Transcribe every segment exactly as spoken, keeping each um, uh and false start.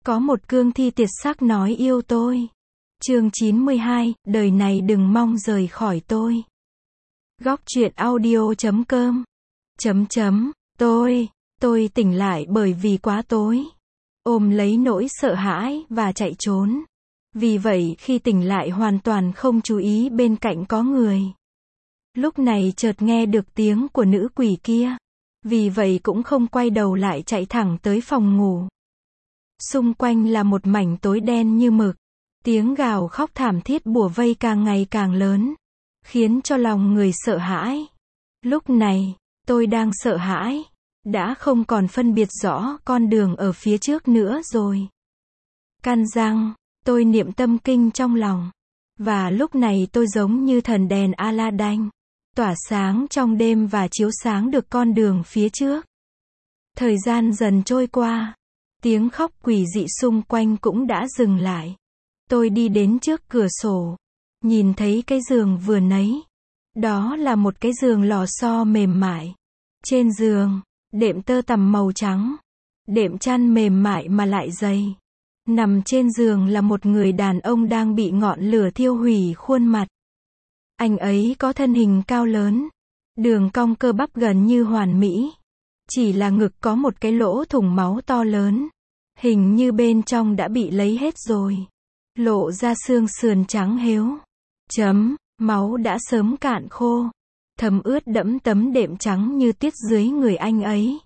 Có một cương thi tuyệt sắc nói yêu tôi. Chương chín mươi hai, đời này đừng mong rời khỏi tôi. Góc truyện audio chấm com. Chấm chấm, tôi, tôi tỉnh lại bởi vì quá tối. Ôm lấy nỗi sợ hãi và chạy trốn. Vì vậy khi tỉnh lại hoàn toàn không chú ý bên cạnh có người. Lúc này chợt nghe được tiếng của nữ quỷ kia. Vì vậy cũng không quay đầu lại chạy thẳng tới phòng ngủ. Xung quanh là một mảnh tối đen như mực. Tiếng gào khóc thảm thiết bủa vây càng ngày càng lớn. Khiến cho lòng người sợ hãi. Lúc này, tôi đang sợ hãi. Đã không còn phân biệt rõ con đường ở phía trước nữa rồi. Căn răng, tôi niệm tâm kinh trong lòng. Và lúc này tôi giống như thần đèn Aladdin. Tỏa sáng trong đêm và chiếu sáng được con đường phía trước. Thời gian dần trôi qua. Tiếng khóc quỷ dị xung quanh cũng đã dừng lại. Tôi đi đến trước cửa sổ. Nhìn thấy cái giường vừa nấy. Đó là một cái giường lò xo mềm mại. Trên giường, đệm tơ tằm màu trắng. Đệm chăn mềm mại mà lại dày. Nằm trên giường là một người đàn ông đang bị ngọn lửa thiêu hủy khuôn mặt. Anh ấy có thân hình cao lớn. Đường cong cơ bắp gần như hoàn mỹ. Chỉ là ngực có một cái lỗ thủng máu to lớn. Hình như bên trong đã bị lấy hết rồi. Lộ ra xương sườn trắng héo. Chấm, máu đã sớm cạn khô. Thấm ướt đẫm tấm đệm trắng như tuyết dưới người anh ấy.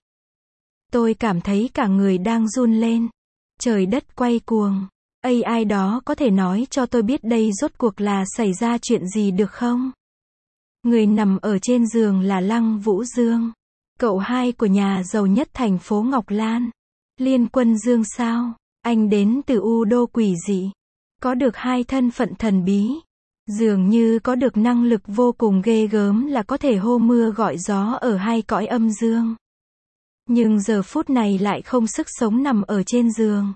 Tôi cảm thấy cả người đang run lên. Trời đất quay cuồng. Ây ai đó có thể nói cho tôi biết đây rốt cuộc là xảy ra chuyện gì được không? Người nằm ở trên giường là Lăng Vũ Dương. Cậu hai của nhà giàu nhất thành phố Ngọc Lan. Liên Quân Dương sao? Anh đến từ U Đô quỷ dị. Có được hai thân phận thần bí. Dường như có được năng lực vô cùng ghê gớm là có thể hô mưa gọi gió ở hai cõi âm dương. Nhưng giờ phút này lại không sức sống nằm ở trên giường.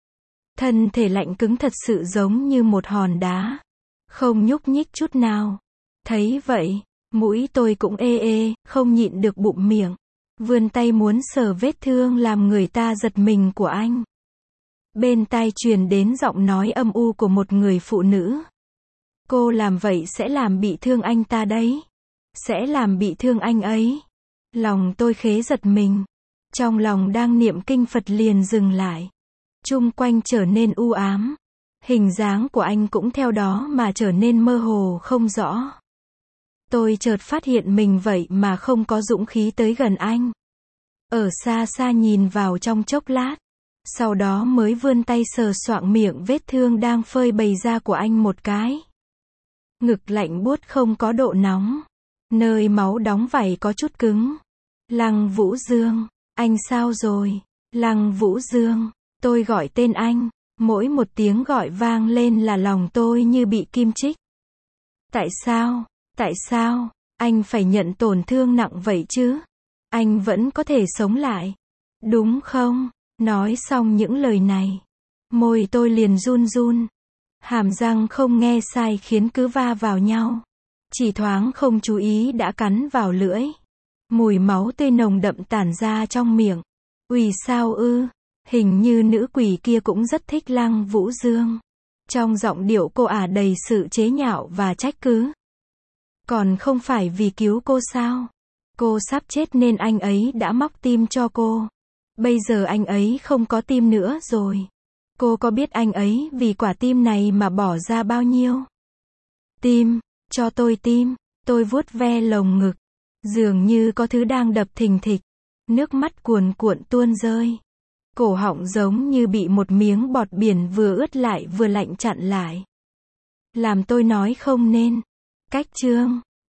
Thân thể lạnh cứng thật sự giống như một hòn đá. Không nhúc nhích chút nào. Thấy vậy, mũi tôi cũng ê ê, không nhịn được bụng miệng. Vươn tay muốn sờ vết thương làm người ta giật mình của anh. Bên tai truyền đến giọng nói âm u của một người phụ nữ. Cô làm vậy sẽ làm bị thương anh ta đấy. Sẽ làm bị thương anh ấy. Lòng tôi khế giật mình. Trong lòng đang niệm kinh Phật liền dừng lại. Chung quanh trở nên u ám. Hình dáng của anh cũng theo đó mà trở nên mơ hồ không rõ. Tôi chợt phát hiện mình vậy mà không có dũng khí tới gần anh. Ở xa xa nhìn vào trong chốc lát. Sau đó mới vươn tay sờ soạng miệng vết thương đang phơi bày ra của anh một cái. Ngực lạnh buốt không có độ nóng. Nơi máu đóng vảy có chút cứng. Lăng Vũ Dương, anh sao rồi? Lăng Vũ Dương, tôi gọi tên anh. Mỗi một tiếng gọi vang lên là lòng tôi như bị kim chích. Tại sao? Tại sao? Anh phải nhận tổn thương nặng vậy chứ? Anh vẫn có thể sống lại. Đúng không? Nói xong những lời này. Môi tôi liền run run. Hàm răng không nghe sai khiến cứ va vào nhau. Chỉ thoáng không chú ý đã cắn vào lưỡi. Mùi máu tươi nồng đậm tản ra trong miệng. Ui sao ư? Hình như nữ quỷ kia cũng rất thích Lăng Vũ Dương. Trong giọng điệu cô ả đầy sự chế nhạo và trách cứ. Còn không phải vì cứu cô sao? Cô sắp chết nên anh ấy đã móc tim cho cô. Bây giờ anh ấy không có tim nữa rồi. Cô có biết anh ấy vì quả tim này mà bỏ ra bao nhiêu? Tim, cho tôi tim. Tôi vuốt ve lồng ngực. Dường như có thứ đang đập thình thịch. Nước mắt cuồn cuộn tuôn rơi. Cổ họng giống như bị một miếng bọt biển vừa ướt lại vừa lạnh chặn lại. Làm tôi nói không nên. Cách chương.